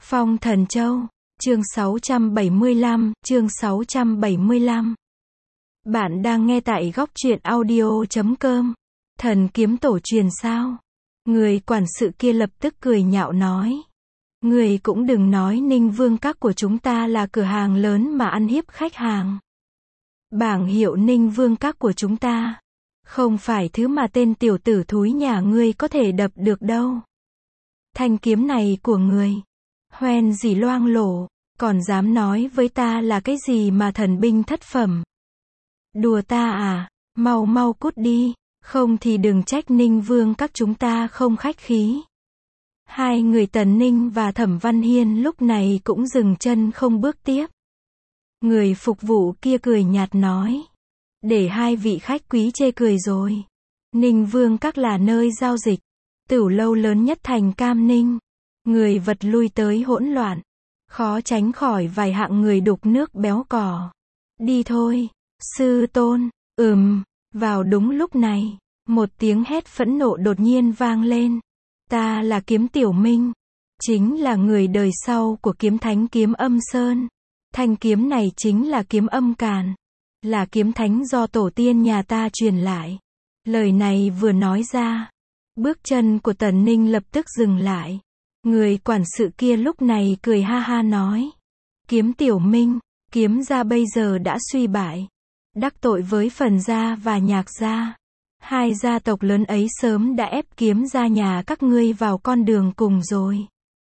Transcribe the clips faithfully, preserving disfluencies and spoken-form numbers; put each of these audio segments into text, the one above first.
Phong Thần Châu, chương sáu trăm bảy mươi lăm, chương sáu trăm bảy mươi lăm. Bạn đang nghe tại góc truyện audio chấm com. Thần kiếm tổ truyền sao? Người quản sự kia lập tức cười nhạo nói. Người cũng đừng nói Ninh Vương Các của chúng ta là cửa hàng lớn mà ăn hiếp khách hàng. Bảng hiệu Ninh Vương Các của chúng ta không phải thứ mà tên tiểu tử thúi nhà ngươi có thể đập được đâu. Thanh kiếm này của người, hoen gì loang lổ, còn dám nói với ta là cái gì mà thần binh thất phẩm. Đùa ta à, mau mau cút đi, không thì đừng trách Ninh Vương Các chúng ta không khách khí. Hai người Tần Ninh và Thẩm Văn Hiên lúc này cũng dừng chân không bước tiếp. Người phục vụ kia cười nhạt nói. Để hai vị khách quý chê cười rồi. Ninh Vương Các là nơi giao dịch, tửu lâu lớn nhất thành Cam Ninh. Người vật lui tới hỗn loạn, khó tránh khỏi vài hạng người đục nước béo cò. Đi thôi, sư tôn. Ừm, vào đúng lúc này, một tiếng hét phẫn nộ đột nhiên vang lên. Ta là Kiếm Tiểu Minh, chính là người đời sau của kiếm thánh Kiếm Âm Sơn. Thanh kiếm này chính là kiếm âm càn, là kiếm thánh do tổ tiên nhà ta truyền lại. Lời này vừa nói ra, bước chân của Tần Ninh lập tức dừng lại. Người quản sự kia lúc này cười ha ha nói. Kiếm Tiểu Minh, kiếm gia bây giờ đã suy bại, đắc tội với Phần gia và Nhạc gia. Hai gia tộc lớn ấy sớm đã ép kiếm gia nhà các ngươi vào con đường cùng rồi.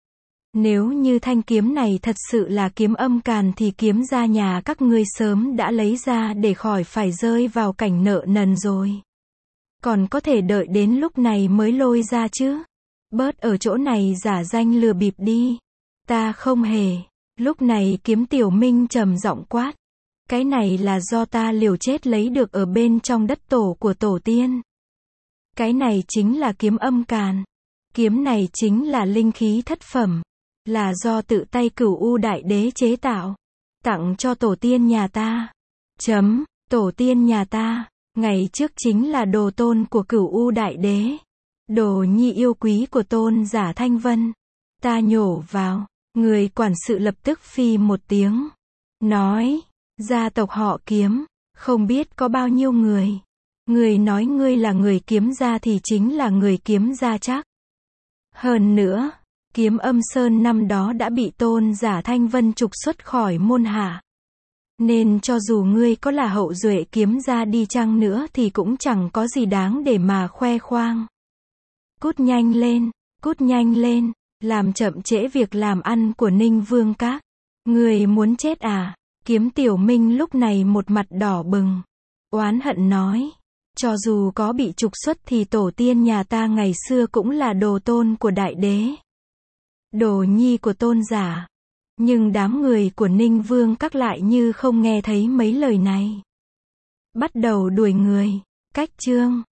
Nếu như thanh kiếm này thật sự là kiếm âm càn thì kiếm gia nhà các ngươi sớm đã lấy ra để khỏi phải rơi vào cảnh nợ nần rồi. Còn có thể đợi đến lúc này mới lôi ra chứ. Bớt ở chỗ này giả danh lừa bịp đi. Ta không hề. Lúc này Kiếm Tiểu Minh trầm giọng quát. Cái này là do ta liều chết lấy được ở bên trong đất tổ của tổ tiên. Cái này chính là kiếm âm càn. Kiếm này chính là linh khí thất phẩm, là do tự tay Cửu U Đại Đế chế tạo, tặng cho tổ tiên nhà ta. Chấm, tổ tiên nhà ta, ngày trước chính là đồ tôn của Cửu U Đại Đế. Đồ nhi yêu quý của tôn giả Thanh Vân. Ta nhổ vào, người quản sự lập tức phi một tiếng. Nói, gia tộc họ Kiếm, không biết có bao nhiêu người. Người nói ngươi là người kiếm gia thì chính là người kiếm gia chắc. Hơn nữa, Kiếm Âm Sơn năm đó đã bị tôn giả Thanh Vân trục xuất khỏi môn hạ. Nên cho dù ngươi có là hậu duệ kiếm gia đi chăng nữa thì cũng chẳng có gì đáng để mà khoe khoang. Cút nhanh lên, cút nhanh lên, làm chậm trễ việc làm ăn của Ninh Vương Các. Ngươi muốn chết à? Kiếm Tiểu Minh lúc này một mặt đỏ bừng, oán hận nói. Cho dù có bị trục xuất thì tổ tiên nhà ta ngày xưa cũng là đồ tôn của đại đế, đồ nhi của tôn giả. Nhưng đám người của Ninh Vương Các lại như không nghe thấy mấy lời này, bắt đầu đuổi người. Cách chương